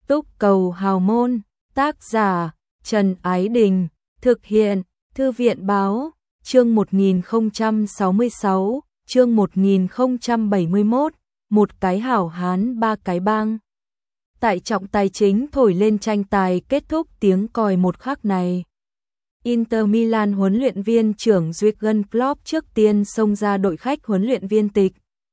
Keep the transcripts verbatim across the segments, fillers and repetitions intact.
Túc cầu hào môn, tác giả Trần Ái Đình, thực hiện Thư viện báo, chương một nghìn không trăm sáu mươi sáu, chương một nghìn không trăm bảy mươi mốt, một cái hảo hán ba cái bang. Tại trọng tài chính thổi lên tranh tài kết thúc tiếng còi một khắc này. Inter Milan huấn luyện viên trưởng Jurgen Klopp trước tiên xông ra đội khách huấn luyện viên tịch.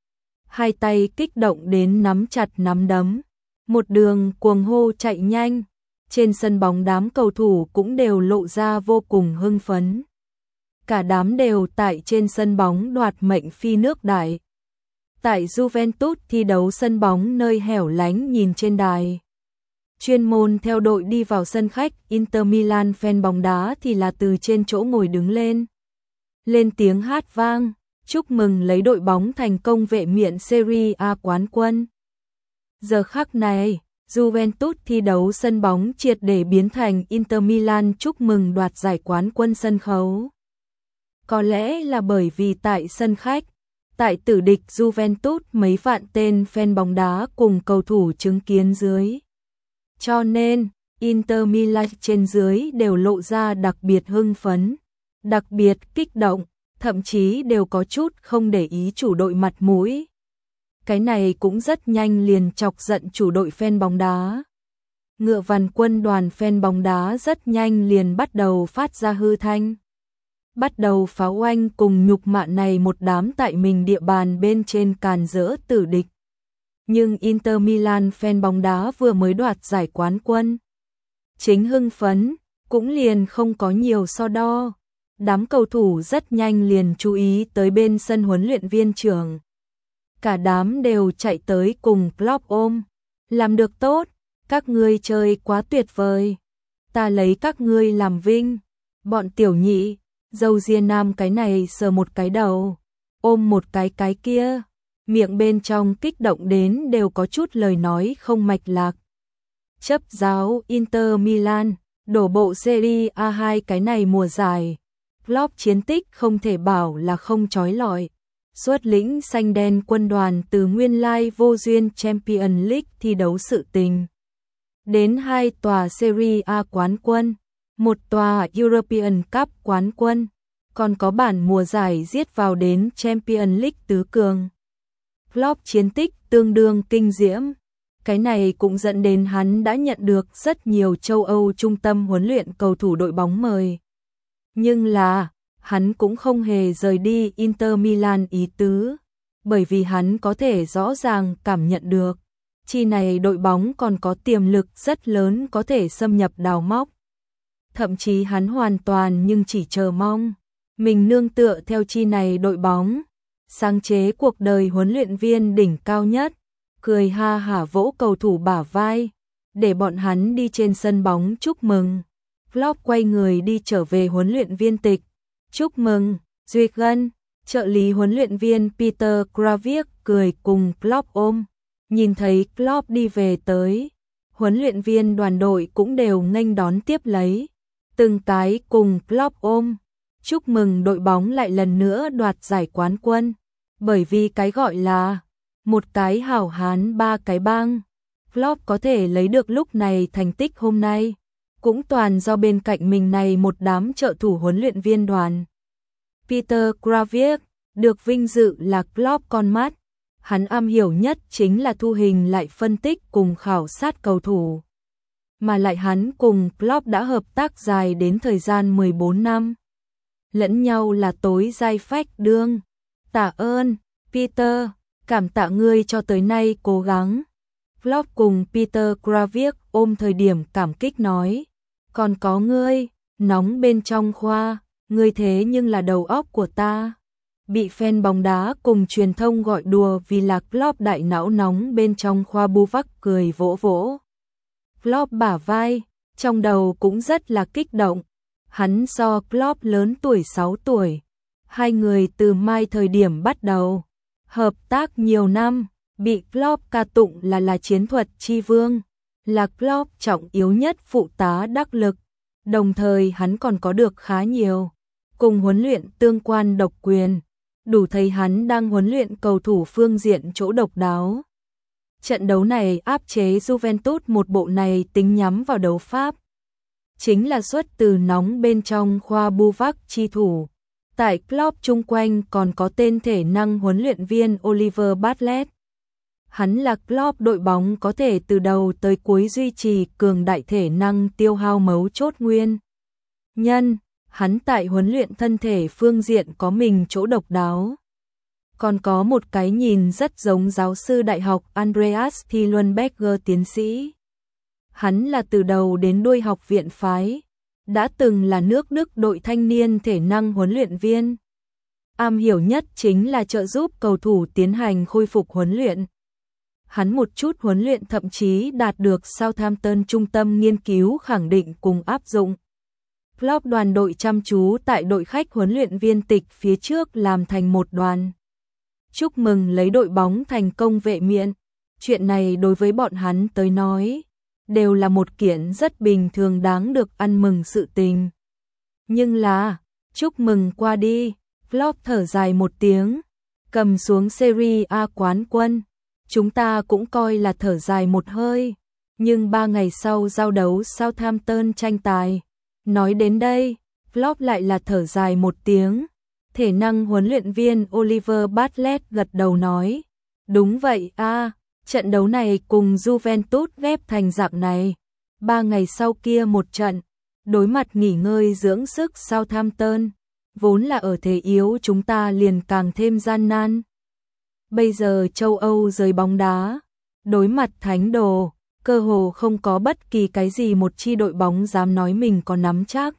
Hai tay kích động đến nắm chặt nắm đấm. Một đường cuồng hô chạy nhanh. Trên sân bóng đám cầu thủ cũng đều lộ ra vô cùng hưng phấn. Cả đám đều tại trên sân bóng đoạt mệnh phi nước đại. Tại Juventus thi đấu sân bóng nơi hẻo lánh nhìn trên đài. Chuyên môn theo đội đi vào sân khách, Inter Milan fan bóng đá thì là từ trên chỗ ngồi đứng lên. Lên tiếng hát vang, chúc mừng lấy đội bóng thành công vệ miện Serie A quán quân. Giờ khắc này, Juventus thi đấu sân bóng triệt để biến thành Inter Milan chúc mừng đoạt giải quán quân sân khấu. Có lẽ là bởi vì tại sân khách, tại tử địch Juventus mấy vạn tên fan bóng đá cùng cầu thủ chứng kiến dưới. Cho nên, Inter Milan trên dưới đều lộ ra đặc biệt hưng phấn, đặc biệt kích động, thậm chí đều có chút không để ý chủ đội mặt mũi. Cái này cũng rất nhanh liền chọc giận chủ đội fan bóng đá. Ngựa vằn quân đoàn fan bóng đá rất nhanh liền bắt đầu phát ra hư thanh. Bắt đầu phá oanh cùng nhục mạ này một đám tại mình địa bàn bên trên càn rỡ tử địch. Nhưng Inter Milan fan bóng đá vừa mới đoạt giải quán quân. Chính hưng phấn, cũng liền không có nhiều so đo. Đám cầu thủ rất nhanh liền chú ý tới bên sân huấn luyện viên trưởng. Cả đám đều chạy tới cùng Klopp ôm. Làm được tốt, các ngươi chơi quá tuyệt vời. Ta lấy các ngươi làm vinh. Bọn tiểu nhị, dâu ria nam cái này sờ một cái đầu, ôm một cái cái kia. Miệng bên trong kích động đến đều có chút lời nói không mạch lạc. Chấp giáo Inter Milan, đổ bộ Serie A hai cái này mùa giải. Klopp chiến tích không thể bảo là không chói lọi. Xuất lĩnh xanh đen quân đoàn từ nguyên lai vô duyên Champions League thi đấu sự tình. Đến hai tòa Serie A quán quân, một tòa European Cup quán quân, còn có bản mùa giải giết vào đến Champions League tứ cường. Klopp chiến tích tương đương kinh diễm. Cái này cũng dẫn đến hắn đã nhận được rất nhiều châu Âu trung tâm huấn luyện cầu thủ đội bóng mời. Nhưng là, hắn cũng không hề rời đi Inter Milan ý tứ, bởi vì hắn có thể rõ ràng cảm nhận được, chi này đội bóng còn có tiềm lực rất lớn có thể xâm nhập đào móc. Thậm chí hắn hoàn toàn nhưng chỉ chờ mong, mình nương tựa theo chi này đội bóng, sáng chế cuộc đời huấn luyện viên đỉnh cao nhất, cười ha hả vỗ cầu thủ bả vai, để bọn hắn đi trên sân bóng chúc mừng. Klopp quay người đi trở về huấn luyện viên tịch. Chúc mừng, Jurgen, trợ lý huấn luyện viên Peter Krawiec cười cùng Klopp ôm. Nhìn thấy Klopp đi về tới, huấn luyện viên đoàn đội cũng đều nghênh đón tiếp lấy. Từng cái cùng Klopp ôm. Chúc mừng đội bóng lại lần nữa đoạt giải quán quân. Bởi vì cái gọi là một cái hảo hán ba cái bang. Klopp có thể lấy được lúc này thành tích hôm nay. Cũng toàn do bên cạnh mình này một đám trợ thủ huấn luyện viên đoàn. Peter Krawiec được vinh dự là Klopp con mắt. Hắn am hiểu nhất chính là thu hình lại phân tích cùng khảo sát cầu thủ. Mà lại hắn cùng Klopp đã hợp tác dài đến thời gian mười bốn năm. Lẫn nhau là tối giai phách đương. Tạ ơn, Peter, cảm tạ ngươi cho tới nay cố gắng. Klopp cùng Peter Krawiec ôm thời điểm cảm kích nói. Còn có ngươi, nóng bên trong khoa, ngươi thế nhưng là đầu óc của ta. Bị fan bóng đá cùng truyền thông gọi đùa vì là Klopp đại não nóng bên trong khoa bu vắc cười vỗ vỗ. Klopp bả vai, trong đầu cũng rất là kích động. Hắn so Klopp lớn tuổi sáu tuổi. Hai người từ mai thời điểm bắt đầu. Hợp tác nhiều năm, bị Klopp ca tụng là là chiến thuật chi vương. Là Klopp trọng yếu nhất phụ tá đắc lực, đồng thời hắn còn có được khá nhiều cùng huấn luyện tương quan độc quyền, đủ thấy hắn đang huấn luyện cầu thủ phương diện chỗ độc đáo. Trận đấu này áp chế Juventus, một bộ này tính nhắm vào đấu pháp. Chính là xuất từ nóng bên trong khoa Buvac chi thủ. Tại Klopp chung quanh còn có tên thể năng huấn luyện viên Oliver Bartlett. Hắn là Klopp đội bóng có thể từ đầu tới cuối duy trì cường đại thể năng tiêu hao mấu chốt nguyên nhân. Hắn tại huấn luyện thân thể phương diện có mình chỗ độc đáo. Còn có một cái nhìn rất giống giáo sư đại học Andreas Thiellenberger tiến sĩ. Hắn là từ đầu đến đuôi học viện phái, đã từng là nước Đức đội thanh niên thể năng huấn luyện viên. Am hiểu nhất chính là trợ giúp cầu thủ tiến hành khôi phục huấn luyện. Hắn một chút huấn luyện thậm chí đạt được Southampton trung tâm nghiên cứu khẳng định cùng áp dụng. Klopp đoàn đội chăm chú tại đội khách huấn luyện viên tịch phía trước làm thành một đoàn. Chúc mừng lấy đội bóng thành công vệ miện. Chuyện này đối với bọn hắn tới nói, đều là một kiện rất bình thường đáng được ăn mừng sự tình. Nhưng là, chúc mừng qua đi, Klopp thở dài một tiếng, cầm xuống Serie A quán quân. Chúng ta cũng coi là thở dài một hơi, nhưng ba ngày sau giao đấu Southampton tranh tài. Nói đến đây, Klopp lại là thở dài một tiếng. Thể năng huấn luyện viên Oliver Bartlett gật đầu nói, đúng vậy a, trận đấu này cùng Juventus ghép thành dạng này. Ba ngày sau kia một trận, đối mặt nghỉ ngơi dưỡng sức Southampton, vốn là ở thế yếu chúng ta liền càng thêm gian nan. Bây giờ châu Âu giới bóng đá, đối mặt thánh đồ, cơ hồ không có bất kỳ cái gì một chi đội bóng dám nói mình có nắm chắc.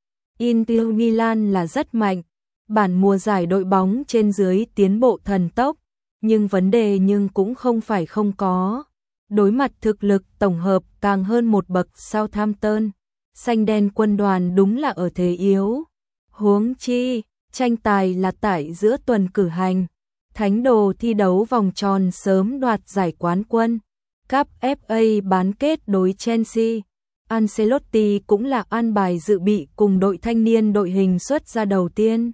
Inter Milan là rất mạnh, bản mùa giải đội bóng trên dưới tiến bộ thần tốc, nhưng vấn đề nhưng cũng không phải không có. Đối mặt thực lực tổng hợp càng hơn một bậc Southampton, xanh đen quân đoàn đúng là ở thế yếu. Huống chi, tranh tài là tại giữa tuần cử hành. Thánh đồ thi đấu vòng tròn sớm đoạt giải quán quân. Cup ép a bán kết đối Chelsea. Ancelotti cũng là an bài dự bị cùng đội thanh niên đội hình xuất ra đầu tiên.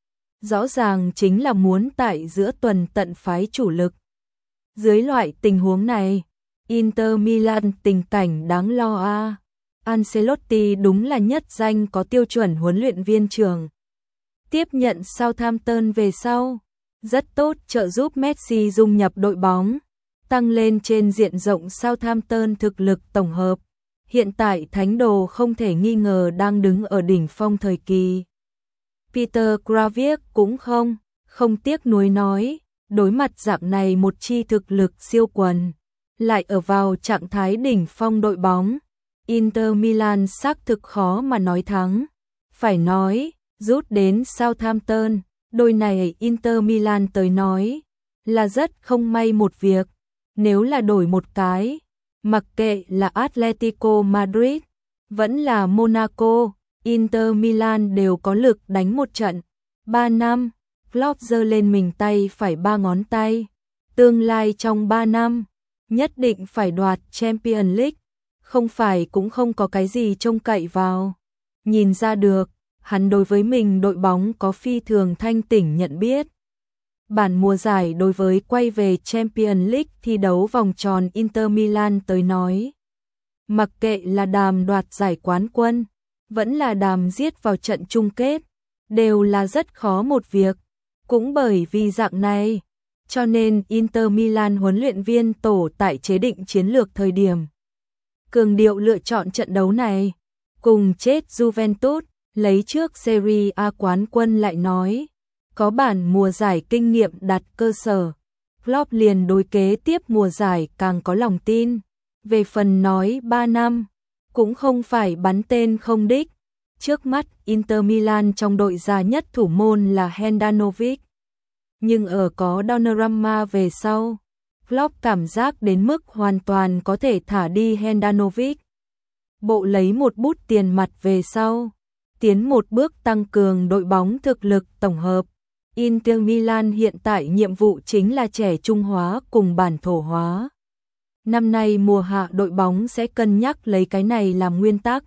Rõ ràng chính là muốn tại giữa tuần tận phái chủ lực. Dưới loại tình huống này, Inter Milan tình cảnh đáng lo a. Ancelotti đúng là nhất danh có tiêu chuẩn huấn luyện viên trưởng. Tiếp nhận Southampton về sau, rất tốt trợ giúp Messi dung nhập đội bóng, tăng lên trên diện rộng Southampton thực lực tổng hợp. Hiện tại thánh đồ không thể nghi ngờ đang đứng ở đỉnh phong thời kỳ. Peter Krawiec cũng không, không tiếc nuối nói, đối mặt dạng này một chi thực lực siêu quần, lại ở vào trạng thái đỉnh phong đội bóng, Inter Milan xác thực khó mà nói thắng. Phải nói, rút đến Southampton, đôi này Inter Milan tới nói, là rất không may một việc. Nếu là đổi một cái, mặc kệ là Atletico Madrid, vẫn là Monaco, Inter Milan đều có lực đánh một trận. Ba năm, Klopp giơ lên mình tay phải ba ngón tay. Tương lai trong ba năm, nhất định phải đoạt Champions League, không phải cũng không có cái gì trông cậy vào. Nhìn ra được, hắn đối với mình đội bóng có phi thường thanh tỉnh nhận biết. Bản mùa giải đối với quay về Champions League thi đấu vòng tròn Inter Milan tới nói, mặc kệ là đàm đoạt giải quán quân, vẫn là đàm giết vào trận chung kết, đều là rất khó một việc. Cũng bởi vì dạng này, cho nên Inter Milan huấn luyện viên tổ tại chế định chiến lược thời điểm cường điệu lựa chọn trận đấu này, cùng chết Juventus, lấy trước Serie A quán quân lại nói, có bản mùa giải kinh nghiệm đặt cơ sở, Klopp liền đối kế tiếp mùa giải càng có lòng tin. Về phần nói ba năm, cũng không phải bắn tên không đích. Trước mắt Inter Milan trong đội già nhất thủ môn là Handanovic. Nhưng ở có Donnarumma về sau, Klopp cảm giác đến mức hoàn toàn có thể thả đi Handanovic. Bộ lấy một bút tiền mặt về sau, tiến một bước tăng cường đội bóng thực lực tổng hợp. Inter Milan hiện tại nhiệm vụ chính là trẻ trung hóa cùng bản thổ hóa. Năm nay mùa hạ đội bóng sẽ cân nhắc lấy cái này làm nguyên tắc.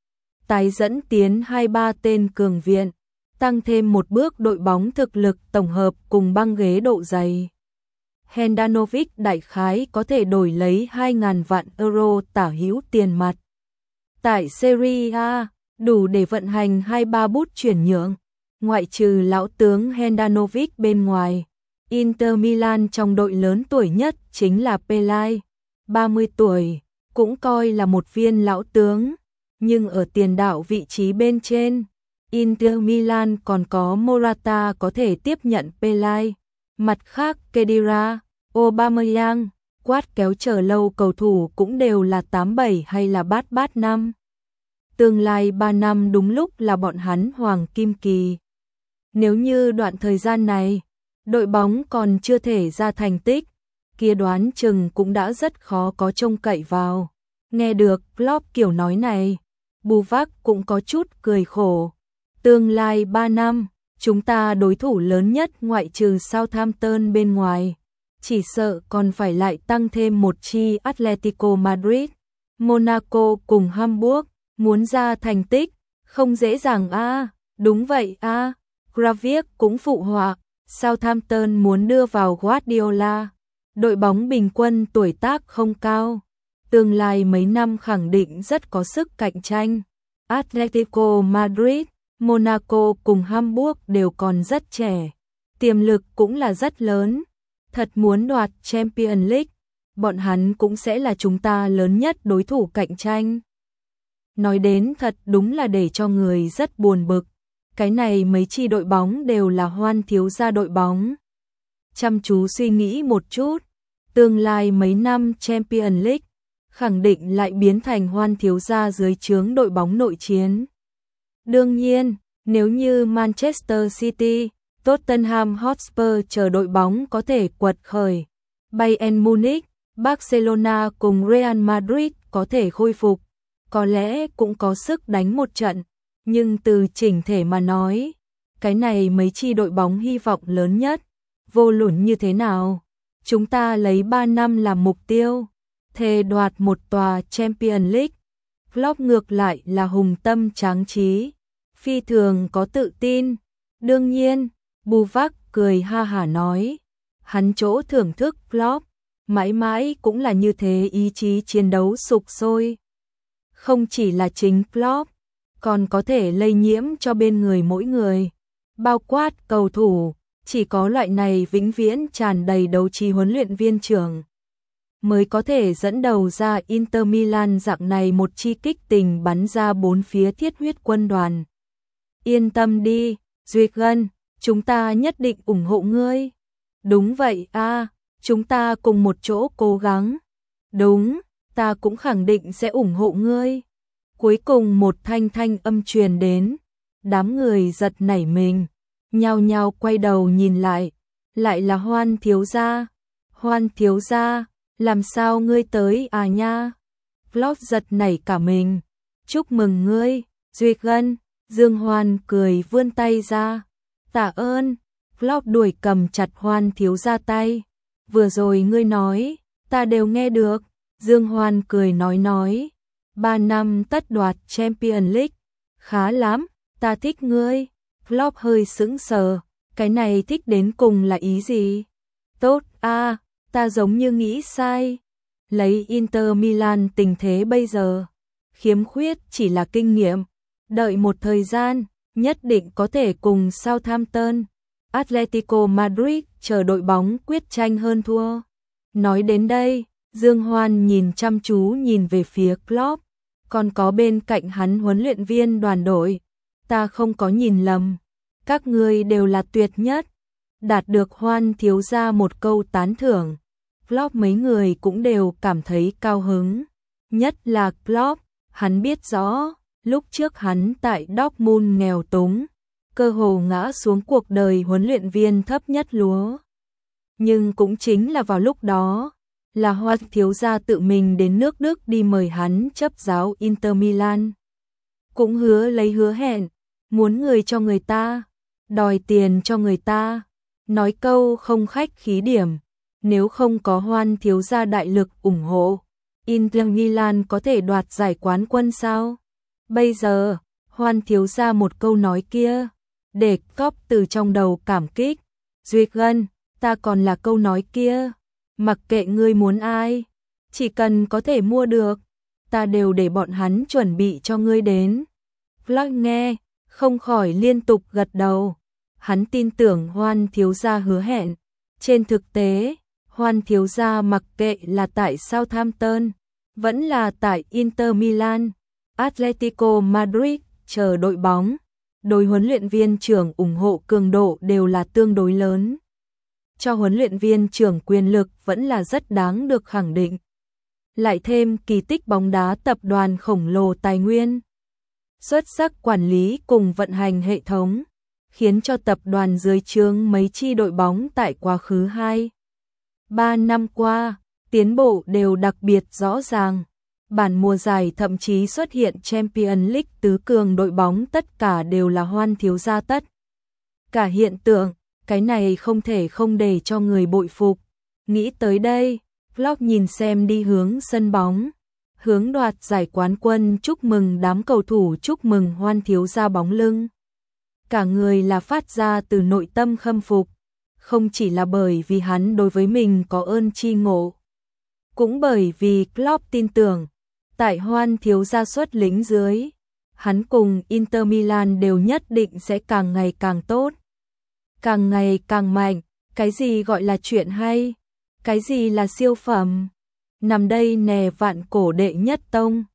Tái dẫn tiến hai ba tên cường viện, tăng thêm một bước đội bóng thực lực tổng hợp cùng băng ghế độ dày. Handanovic đại khái có thể đổi lấy hai nghìn vạn euro tả hữu tiền mặt. Tại Serie A, đủ để vận hành hai ba bút chuyển nhượng, ngoại trừ lão tướng Handanovic bên ngoài. Inter Milan trong đội lớn tuổi nhất chính là Pelai, ba mươi tuổi, cũng coi là một viên lão tướng, nhưng ở tiền đạo vị trí bên trên, Inter Milan còn có Morata có thể tiếp nhận Pelai. Mặt khác Khedira, Aubameyang, quát kéo chờ lâu cầu thủ cũng đều là tám bảy hay là bát bát năm. Tương lai ba năm đúng lúc là bọn hắn hoàng kim kỳ. Nếu như đoạn thời gian này, đội bóng còn chưa thể ra thành tích, kia đoán chừng cũng đã rất khó có trông cậy vào. Nghe được Klopp kiểu nói này, Buvac cũng có chút cười khổ. Tương lai ba năm, chúng ta đối thủ lớn nhất ngoại trừ Southampton bên ngoài, chỉ sợ còn phải lại tăng thêm một chi Atletico Madrid, Monaco cùng Hamburg, muốn ra thành tích, không dễ dàng a. À, đúng vậy a. À. Gravier cũng phụ họa, Southampton muốn đưa vào Guardiola, đội bóng bình quân tuổi tác không cao, tương lai mấy năm khẳng định rất có sức cạnh tranh. Atletico Madrid, Monaco cùng Hamburg đều còn rất trẻ, tiềm lực cũng là rất lớn, thật muốn đoạt Champions League, bọn hắn cũng sẽ là chúng ta lớn nhất đối thủ cạnh tranh. Nói đến thật đúng là để cho người rất buồn bực, cái này mấy chi đội bóng đều là Hoan thiếu gia đội bóng. Chăm chú suy nghĩ một chút, tương lai mấy năm Champions League, khẳng định lại biến thành Hoan thiếu gia dưới trướng đội bóng nội chiến. Đương nhiên, nếu như Manchester City, Tottenham Hotspur chờ đội bóng có thể quật khởi, Bayern Munich, Barcelona cùng Real Madrid có thể khôi phục, có lẽ cũng có sức đánh một trận, nhưng từ chỉnh thể mà nói, cái này mấy chi đội bóng hy vọng lớn nhất, vô luận như thế nào, chúng ta lấy ba năm làm mục tiêu, thề đoạt một tòa Champions League. Klopp ngược lại là hùng tâm tráng trí, phi thường có tự tin. Đương nhiên, Buvac cười ha hả nói, hắn chỗ thưởng thức Klopp, mãi mãi cũng là như thế, ý chí chiến đấu sục sôi. Không chỉ là chính Klopp, còn có thể lây nhiễm cho bên người mỗi người, bao quát cầu thủ, chỉ có loại này vĩnh viễn tràn đầy đấu trí huấn luyện viên trưởng mới có thể dẫn đầu ra Inter Milan dạng này một chi kích tình bắn ra bốn phía thiết huyết quân đoàn. Yên tâm đi, Jürgen, chúng ta nhất định ủng hộ ngươi. Đúng vậy a, à, chúng ta cùng một chỗ cố gắng. Đúng, ta cũng khẳng định sẽ ủng hộ ngươi. Cuối cùng một thanh thanh âm truyền đến, đám người giật nảy mình, nhao nhao quay đầu nhìn lại, lại là Hoan thiếu gia. Hoan thiếu gia, làm sao ngươi tới à nha? Klopp giật nảy cả mình. Chúc mừng ngươi, Jürgen. Dương Hoan cười vươn tay ra. Tạ ơn. Klopp đuổi cầm chặt Hoan thiếu gia tay. Vừa rồi ngươi nói, ta đều nghe được. Dương Hoan cười nói nói. Ba năm tất đoạt Champions League. Khá lắm, ta thích ngươi. Klopp hơi sững sờ. Cái này thích đến cùng là ý gì? Tốt a, à, ta giống như nghĩ sai. Lấy Inter Milan tình thế bây giờ, khiếm khuyết chỉ là kinh nghiệm. Đợi một thời gian, nhất định có thể cùng Southampton, Atletico Madrid chờ đội bóng quyết tranh hơn thua. Nói đến đây, Dương Hoan nhìn chăm chú nhìn về phía Klopp, còn có bên cạnh hắn huấn luyện viên đoàn đội. Ta không có nhìn lầm, các ngươi đều là tuyệt nhất. Đạt được Hoan thiếu gia một câu tán thưởng, Klopp mấy người cũng đều cảm thấy cao hứng. Nhất là Klopp, hắn biết rõ, lúc trước hắn tại Dortmund nghèo túng, cơ hồ ngã xuống cuộc đời huấn luyện viên thấp nhất lúa. Nhưng cũng chính là vào lúc đó, là Hoan thiếu gia tự mình đến nước Đức đi mời hắn chấp giáo Inter Milan. Cũng hứa lấy hứa hẹn, muốn người cho người ta, đòi tiền cho người ta, nói câu không khách khí điểm, nếu không có Hoan thiếu gia đại lực ủng hộ, Inter Milan có thể đoạt giải quán quân sao? Bây giờ, Hoan thiếu gia một câu nói kia, để Klopp từ trong đầu cảm kích. Jürgen, ta còn là câu nói kia, mặc kệ ngươi muốn ai, chỉ cần có thể mua được, ta đều để bọn hắn chuẩn bị cho ngươi đến. Vlog nghe, không khỏi liên tục gật đầu. Hắn tin tưởng Hoan thiếu gia hứa hẹn. Trên thực tế, Hoan thiếu gia mặc kệ là tại Southampton, vẫn là tại Inter Milan, Atletico Madrid, chờ đội bóng, đối huấn luyện viên trưởng ủng hộ cường độ đều là tương đối lớn. Cho huấn luyện viên trưởng quyền lực vẫn là rất đáng được khẳng định. Lại thêm kỳ tích bóng đá tập đoàn khổng lồ tài nguyên, xuất sắc quản lý cùng vận hành hệ thống, khiến cho tập đoàn dưới trướng mấy chi đội bóng tại quá khứ hai ba năm qua, tiến bộ đều đặc biệt rõ ràng. Bản mùa giải thậm chí xuất hiện Champions League tứ cường đội bóng tất cả đều là Hoan thiếu gia tất. Cả hiện tượng, cái này không thể không để cho người bội phục. Nghĩ tới đây, Vlog nhìn xem đi hướng sân bóng, hướng đoạt giải quán quân, chúc mừng đám cầu thủ, chúc mừng Hoan thiếu gia bóng lưng. Cả người là phát ra từ nội tâm khâm phục, không chỉ là bởi vì hắn đối với mình có ơn chi ngộ, cũng bởi vì Klopp tin tưởng, tại Hoan thiếu gia xuất lĩnh dưới, hắn cùng Inter Milan đều nhất định sẽ càng ngày càng tốt, càng ngày càng mạnh. Cái gì gọi là chuyện hay? Cái gì là siêu phẩm? Nằm đây nè vạn cổ đệ nhất tông.